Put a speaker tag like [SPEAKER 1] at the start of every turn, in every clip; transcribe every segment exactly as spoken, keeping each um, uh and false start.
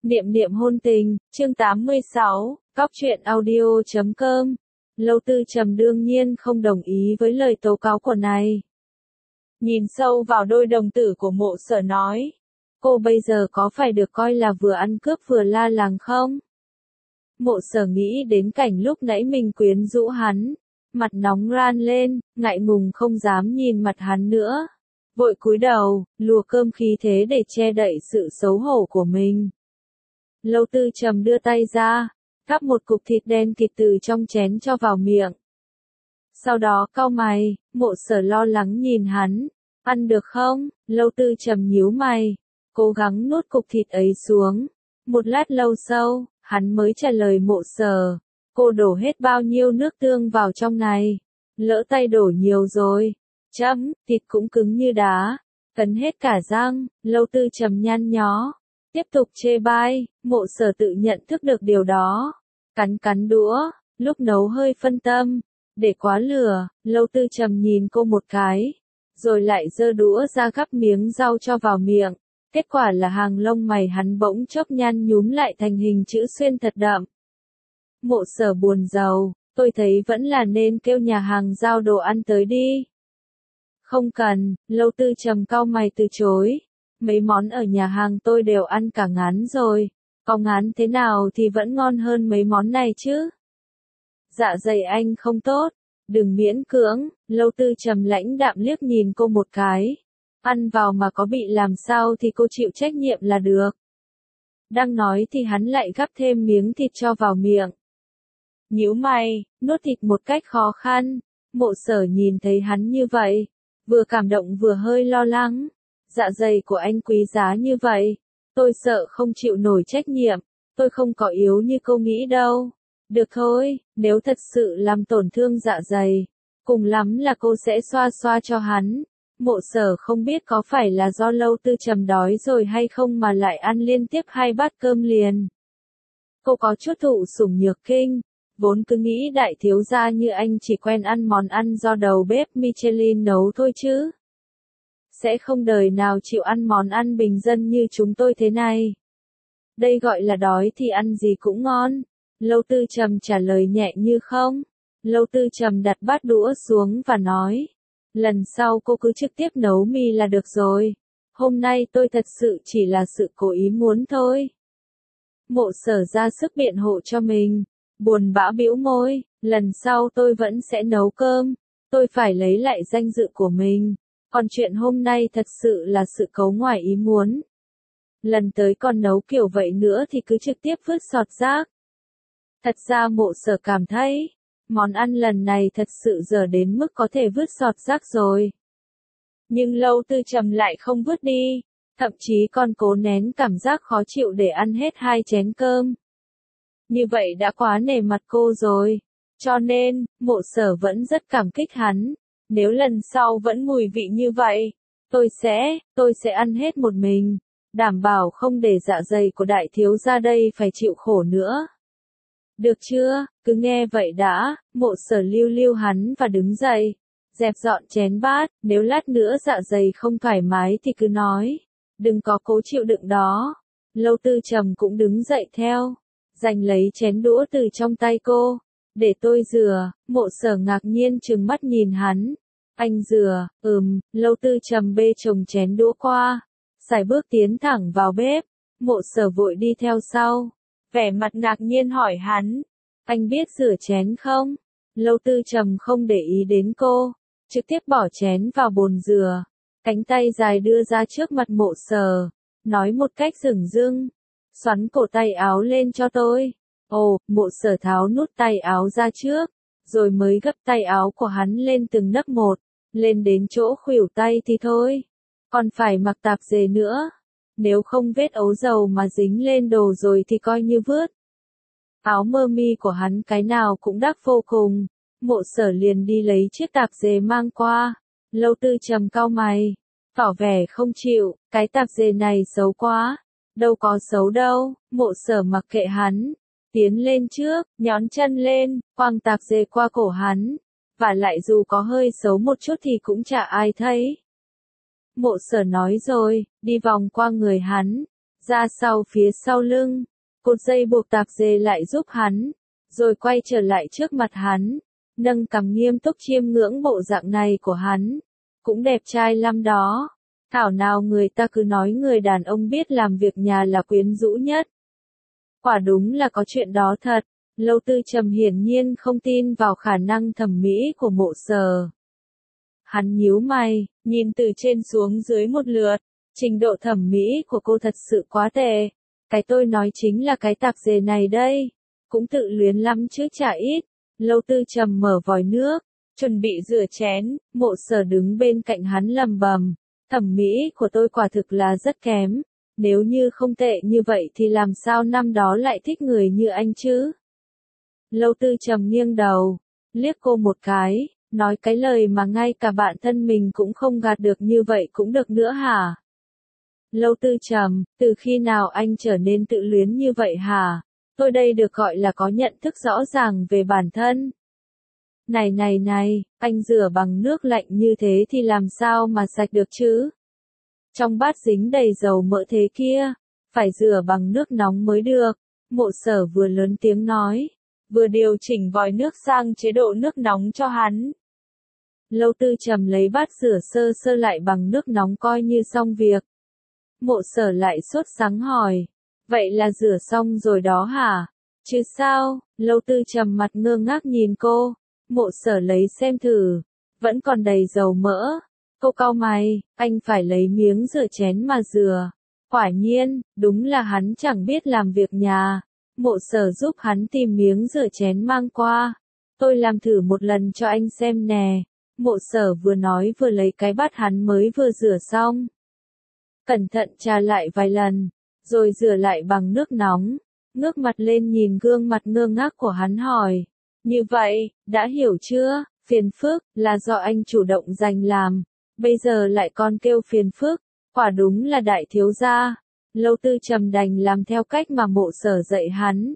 [SPEAKER 1] Niệm niệm hôn tình, chương tám mươi sáu, cóc truyện audio chấm com. Lâu Tư Trầm đương nhiên không đồng ý với lời tố cáo của này. Nhìn sâu vào đôi đồng tử của Mộ Sở nói, cô bây giờ có phải được coi là vừa ăn cướp vừa la làng không? Mộ Sở nghĩ đến cảnh lúc nãy mình quyến rũ hắn, mặt nóng ran lên, ngại ngùng không dám nhìn mặt hắn nữa. Vội cúi đầu, lùa cơm khí thế để che đậy sự xấu hổ của mình. Lâu Tư Trầm đưa tay ra, gắp một cục thịt đen kịt từ trong chén cho vào miệng. Sau đó cau mày, Mộ Sở lo lắng nhìn hắn, ăn được không? Lâu Tư Trầm nhíu mày, cố gắng nuốt cục thịt ấy xuống. Một lát lâu sau, hắn mới trả lời Mộ Sở, cô đổ hết bao nhiêu nước tương vào trong này? Lỡ tay đổ nhiều rồi. Chấm, thịt cũng cứng như đá, cắn hết cả răng. Lâu Tư Trầm nhăn nhó, tiếp tục chê bai. Mộ Sở tự nhận thức được điều đó, cắn cắn đũa, lúc nấu hơi phân tâm, để quá lửa. Lâu Tư Trầm nhìn cô một cái, rồi lại giơ đũa ra gắp miếng rau cho vào miệng. Kết quả là hàng lông mày hắn bỗng chốc nhăn nhúm lại thành hình chữ xuyên thật đậm. Mộ Sở buồn rầu, tôi thấy vẫn là nên kêu nhà hàng giao đồ ăn tới đi. Không cần. Lâu Tư Trầm cau mày từ chối. Mấy món ở nhà hàng tôi đều ăn cả ngán rồi, có ngán thế nào thì vẫn ngon hơn mấy món này chứ. Dạ dày anh không tốt, đừng miễn cưỡng. Lâu Tư Trầm lãnh đạm liếc nhìn cô một cái. Ăn vào mà có bị làm sao thì cô chịu trách nhiệm là được. Đang nói thì hắn lại gắp thêm miếng thịt cho vào miệng. Nhíu mày, nuốt thịt một cách khó khăn. Mộ Sở nhìn thấy hắn như vậy, vừa cảm động vừa hơi lo lắng. Dạ dày của anh quý giá như vậy, tôi sợ không chịu nổi trách nhiệm, tôi không có yếu như cô nghĩ đâu. Được thôi, nếu thật sự làm tổn thương dạ dày, cùng lắm là cô sẽ xoa xoa cho hắn. Mộ Sở không biết có phải là do Lâu Tư Trầm đói rồi hay không mà lại ăn liên tiếp hai bát cơm liền. Cô có chút thụ sủng nhược kinh, vốn cứ nghĩ đại thiếu gia như anh chỉ quen ăn món ăn do đầu bếp Michelin nấu thôi chứ. Sẽ không đời nào chịu ăn món ăn bình dân như chúng tôi thế này. Đây gọi là đói thì ăn gì cũng ngon. Lâu Tư Trầm trả lời nhẹ như không. Lâu Tư Trầm đặt bát đũa xuống và nói, lần sau cô cứ trực tiếp nấu mì là được rồi. Hôm nay tôi thật sự chỉ là sự cố ý muốn thôi. Mộ Sở ra sức biện hộ cho mình, buồn bã bĩu môi, lần sau tôi vẫn sẽ nấu cơm. Tôi phải lấy lại danh dự của mình. Còn chuyện hôm nay thật sự là sự cố ngoài ý muốn. Lần tới còn nấu kiểu vậy nữa thì cứ trực tiếp vứt sọt rác. Thật ra Mộ Sở cảm thấy, món ăn lần này thật sự dở đến mức có thể vứt sọt rác rồi. Nhưng Lâu Tư Trầm lại không vứt đi, thậm chí còn cố nén cảm giác khó chịu để ăn hết hai chén cơm. Như vậy đã quá nể mặt cô rồi. Cho nên, Mộ Sở vẫn rất cảm kích hắn. Nếu lần sau vẫn mùi vị như vậy, tôi sẽ, tôi sẽ ăn hết một mình, đảm bảo không để dạ dày của đại thiếu gia đây phải chịu khổ nữa. Được chưa, cứ nghe vậy đã. Mộ Sở lưu lưu hắn và đứng dậy, dẹp dọn chén bát. Nếu lát nữa dạ dày không thoải mái thì cứ nói, đừng có cố chịu đựng đó. Lâu Tư Trầm cũng đứng dậy theo, giành lấy chén đũa từ trong tay cô. Để tôi rửa. Mộ Sở ngạc nhiên trừng mắt nhìn hắn. Anh rửa? Ừm. Lâu Tư Trầm bê chồng chén đũa qua, sải bước tiến thẳng vào bếp. Mộ Sở vội đi theo sau, vẻ mặt ngạc nhiên hỏi hắn, anh biết rửa chén không? Lâu Tư Trầm không để ý đến cô, trực tiếp bỏ chén vào bồn rửa, cánh tay dài đưa ra trước mặt Mộ Sở, nói một cách dửng dưng, xoắn cổ tay áo lên cho tôi. Ồ. Mộ Sở tháo nút tay áo ra trước, rồi mới gấp tay áo của hắn lên từng nấc một, lên đến chỗ khuỷu tay thì thôi, còn phải mặc tạp dề nữa, nếu không vết ấu dầu mà dính lên đồ rồi thì coi như vứt. Áo mơ mi của hắn cái nào cũng đắt vô cùng. Mộ Sở liền đi lấy chiếc tạp dề mang qua. Lâu Tư Trầm cau mày, tỏ vẻ không chịu, cái tạp dề này xấu quá. Đâu có xấu đâu. Mộ Sở mặc kệ hắn, tiến lên trước, nhón chân lên, quăng tạp dề qua cổ hắn. Và lại dù có hơi xấu một chút thì cũng chả ai thấy. Mộ Sở nói rồi, đi vòng qua người hắn, ra sau phía sau lưng, cột dây buộc tạp dề lại giúp hắn, rồi quay trở lại trước mặt hắn, nâng cằm nghiêm túc chiêm ngưỡng bộ dạng này của hắn, cũng đẹp trai lắm đó. Thảo nào người ta cứ nói người đàn ông biết làm việc nhà là quyến rũ nhất. Quả đúng là có chuyện đó thật. Lâu Tư Trầm hiển nhiên không tin vào khả năng thẩm mỹ của Mộ Sở. Hắn nhíu mày, nhìn từ trên xuống dưới một lượt, trình độ thẩm mỹ của cô thật sự quá tệ. Cái tôi nói chính là cái tạp dề này đây, cũng tự luyến lắm chứ chả ít. Lâu Tư Trầm mở vòi nước, chuẩn bị rửa chén, Mộ Sở đứng bên cạnh hắn lầm bầm, thẩm mỹ của tôi quả thực là rất kém, nếu như không tệ như vậy thì làm sao năm đó lại thích người như anh chứ? Lâu Tư Trầm nghiêng đầu, liếc cô một cái, nói cái lời mà ngay cả bạn thân mình cũng không gạt được như vậy cũng được nữa hả? Lâu Tư Trầm, từ khi nào anh trở nên tự luyến như vậy hả? Tôi đây được gọi là có nhận thức rõ ràng về bản thân. Này này này, anh rửa bằng nước lạnh như thế thì làm sao mà sạch được chứ? Trong bát dính đầy dầu mỡ thế kia, phải rửa bằng nước nóng mới được. Mộ Sở vừa lớn tiếng nói, vừa điều chỉnh vòi nước sang chế độ nước nóng cho hắn. Lâu Tư Trầm lấy bát rửa sơ sơ lại bằng nước nóng coi như xong việc. Mộ Sở lại sốt sắng hỏi, vậy là rửa xong rồi đó hả? Chứ sao? Lâu Tư Trầm mặt ngơ ngác nhìn cô. Mộ Sở lấy xem thử, vẫn còn đầy dầu mỡ. Cô cau mày, anh phải lấy miếng rửa chén mà rửa. Quả nhiên, đúng là hắn chẳng biết làm việc nhà. Mộ Sở giúp hắn tìm miếng rửa chén mang qua. Tôi làm thử một lần cho anh xem nè. Mộ Sở vừa nói vừa lấy cái bát hắn mới vừa rửa xong. Cẩn thận trà lại vài lần, rồi rửa lại bằng nước nóng. Ngước mặt lên nhìn gương mặt ngơ ngác của hắn hỏi. Như vậy, đã hiểu chưa? Phiền phức, là do anh chủ động giành làm. Bây giờ lại còn kêu phiền phức. Quả đúng là đại thiếu gia. Lâu Tư Trầm đành làm theo cách mà Mộ Sở dạy hắn.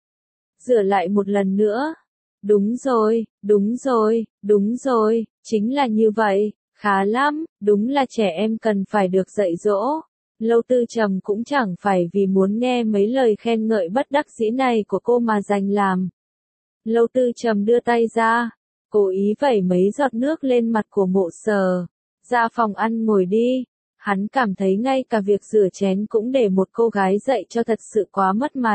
[SPEAKER 1] Rửa lại một lần nữa. Đúng rồi, đúng rồi, đúng rồi, chính là như vậy, khá lắm, đúng là trẻ em cần phải được dạy dỗ. Lâu Tư Trầm cũng chẳng phải vì muốn nghe mấy lời khen ngợi bất đắc dĩ này của cô mà giành làm. Lâu Tư Trầm đưa tay ra, cố ý vẩy mấy giọt nước lên mặt của Mộ Sở. Ra phòng ăn ngồi đi. Hắn cảm thấy ngay cả việc rửa chén cũng để một cô gái dạy cho thật sự quá mất mặt.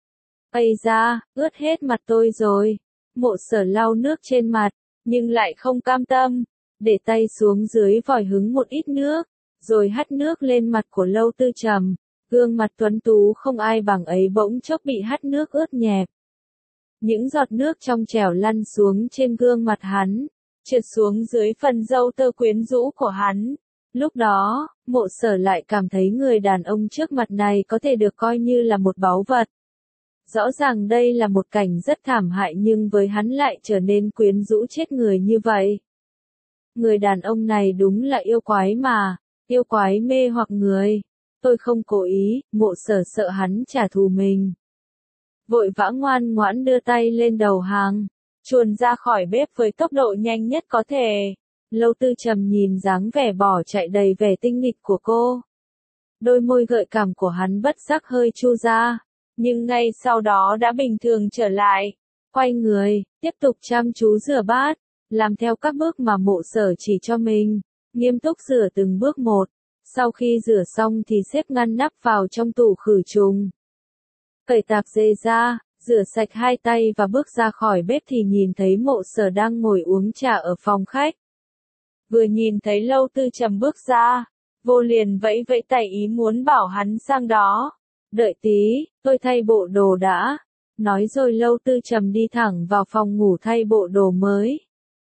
[SPEAKER 1] Ây da, ướt hết mặt tôi rồi. Mộ Sở lau nước trên mặt, nhưng lại không cam tâm, để tay xuống dưới vòi hứng một ít nước, rồi hắt nước lên mặt của Lâu Tư Trầm. Gương mặt tuấn tú không ai bằng ấy bỗng chốc bị hắt nước ướt nhẹp. Những giọt nước trong trẻo lăn xuống trên gương mặt hắn, trượt xuống dưới phần râu tơ quyến rũ của hắn. Lúc đó, Mộ Sở lại cảm thấy người đàn ông trước mặt này có thể được coi như là một báu vật. Rõ ràng đây là một cảnh rất thảm hại nhưng với hắn lại trở nên quyến rũ chết người như vậy. Người đàn ông này đúng là yêu quái mà, yêu quái mê hoặc người. Tôi không cố ý, Mộ Sở sợ hắn trả thù mình. Vội vã ngoan ngoãn đưa tay lên đầu hàng, chuồn ra khỏi bếp với tốc độ nhanh nhất có thể. Lâu Tư Trầm nhìn dáng vẻ bỏ chạy đầy vẻ tinh nghịch của cô. Đôi môi gợi cảm của hắn bất giác hơi chu ra, nhưng ngay sau đó đã bình thường trở lại. Quay người, tiếp tục chăm chú rửa bát, làm theo các bước mà Mộ Sở chỉ cho mình, nghiêm túc rửa từng bước một. Sau khi rửa xong thì xếp ngăn nắp vào trong tủ khử trùng. Cởi tạp dề ra, rửa sạch hai tay và bước ra khỏi bếp thì nhìn thấy Mộ Sở đang ngồi uống trà ở phòng khách. Vừa nhìn thấy Lâu Tư Trầm bước ra, vô liền vẫy vẫy tay ý muốn bảo hắn sang đó. Đợi tí, tôi thay bộ đồ đã. Nói rồi Lâu Tư Trầm đi thẳng vào phòng ngủ thay bộ đồ mới.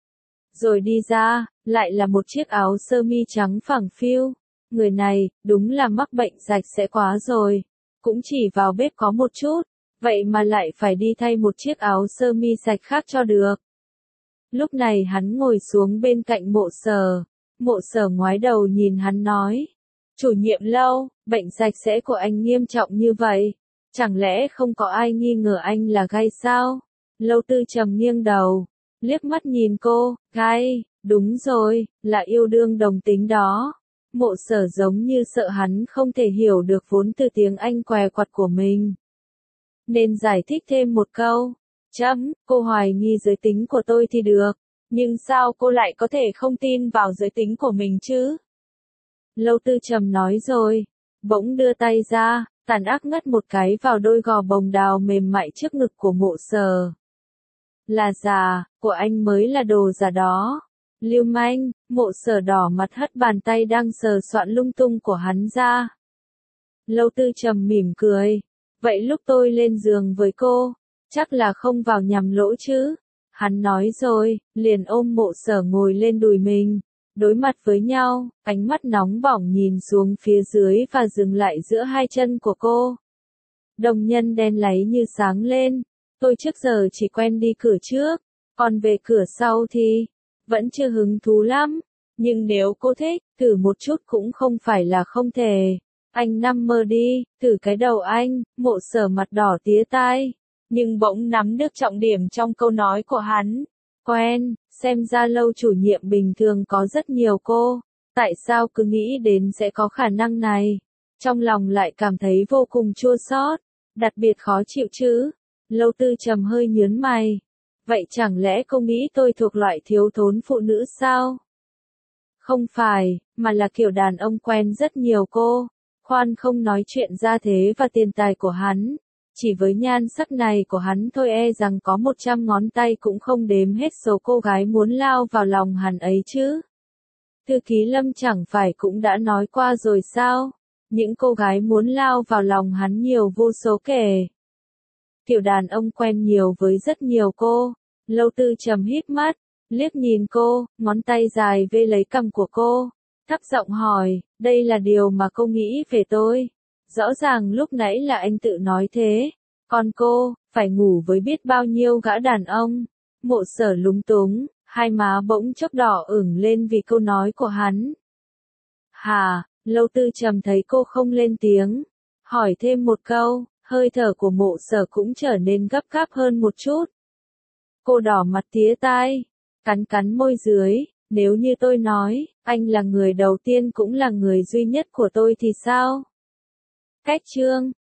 [SPEAKER 1] Rồi đi ra, lại là một chiếc áo sơ mi trắng phẳng phiu. Người này, đúng là mắc bệnh sạch sẽ quá rồi. Cũng chỉ vào bếp có một chút, vậy mà lại phải đi thay một chiếc áo sơ mi sạch khác cho được. Lúc này hắn ngồi xuống bên cạnh Mộ Sở. Mộ Sở ngoái đầu nhìn hắn nói. Chủ nhiệm Lâu, bệnh sạch sẽ của anh nghiêm trọng như vậy. Chẳng lẽ không có ai nghi ngờ anh là gay sao? Lâu Tư Trầm nghiêng đầu, liếc mắt nhìn cô, gay, đúng rồi, là yêu đương đồng tính đó. Mộ Sở giống như sợ hắn không thể hiểu được vốn từ tiếng Anh què quặt của mình. Nên giải thích thêm một câu. Chấm, cô hoài nghi giới tính của tôi thì được. Nhưng sao cô lại có thể không tin vào giới tính của mình chứ? Lâu Tư Trầm nói rồi. Bỗng đưa tay ra, tàn ác ngắt một cái vào đôi gò bồng đào mềm mại trước ngực của Mộ Sở. Là giả, của anh mới là đồ giả đó. Lưu manh, Mộ Sở đỏ mặt hất bàn tay đang sờ soạn lung tung của hắn ra. Lâu Tư Trầm mỉm cười. Vậy lúc tôi lên giường với cô, chắc là không vào nhầm lỗ chứ? Hắn nói rồi, liền ôm Mộ Sở ngồi lên đùi mình. Đối mặt với nhau, ánh mắt nóng bỏng nhìn xuống phía dưới và dừng lại giữa hai chân của cô. Đồng nhân đen láy như sáng lên. Tôi trước giờ chỉ quen đi cửa trước, còn về cửa sau thì vẫn chưa hứng thú lắm. Nhưng nếu cô thích, thử một chút cũng không phải là không thể. Anh nằm mơ đi, thử cái đầu anh. Mộ Sở mặt đỏ tía tai, nhưng bỗng nắm được trọng điểm trong câu nói của hắn. Quen, xem ra Lâu chủ nhiệm bình thường có rất nhiều cô. Tại sao cứ nghĩ đến sẽ có khả năng này? Trong lòng lại cảm thấy vô cùng chua xót, đặc biệt khó chịu chứ. Lâu Tư Trầm hơi nhớn mày. Vậy chẳng lẽ cô nghĩ tôi thuộc loại thiếu thốn phụ nữ sao? Không phải, mà là kiểu đàn ông quen rất nhiều cô. Khoan không nói chuyện gia thế và tiền tài của hắn. Chỉ với nhan sắc này của hắn thôi e rằng có một trăm ngón tay cũng không đếm hết số cô gái muốn lao vào lòng hắn ấy chứ. Thư ký Lâm chẳng phải cũng đã nói qua rồi sao? Những cô gái muốn lao vào lòng hắn nhiều vô số kể. Kiểu đàn ông quen nhiều với rất nhiều cô. Lâu Tư Trầm híp mắt, liếc nhìn cô, ngón tay dài vê lấy cằm của cô. Thấp giọng hỏi, đây là điều mà cô nghĩ về tôi. Rõ ràng lúc nãy là anh tự nói thế. Còn cô, phải ngủ với biết bao nhiêu gã đàn ông. Mộ Sở lúng túng, hai má bỗng chốc đỏ ửng lên vì câu nói của hắn. Hà, Lâu Tư Trầm thấy cô không lên tiếng. Hỏi thêm một câu, hơi thở của Mộ Sở cũng trở nên gấp gáp hơn một chút. Cô đỏ mặt tía tai, cắn cắn môi dưới. Nếu như tôi nói, anh là người đầu tiên cũng là người duy nhất của tôi thì sao? Cách chương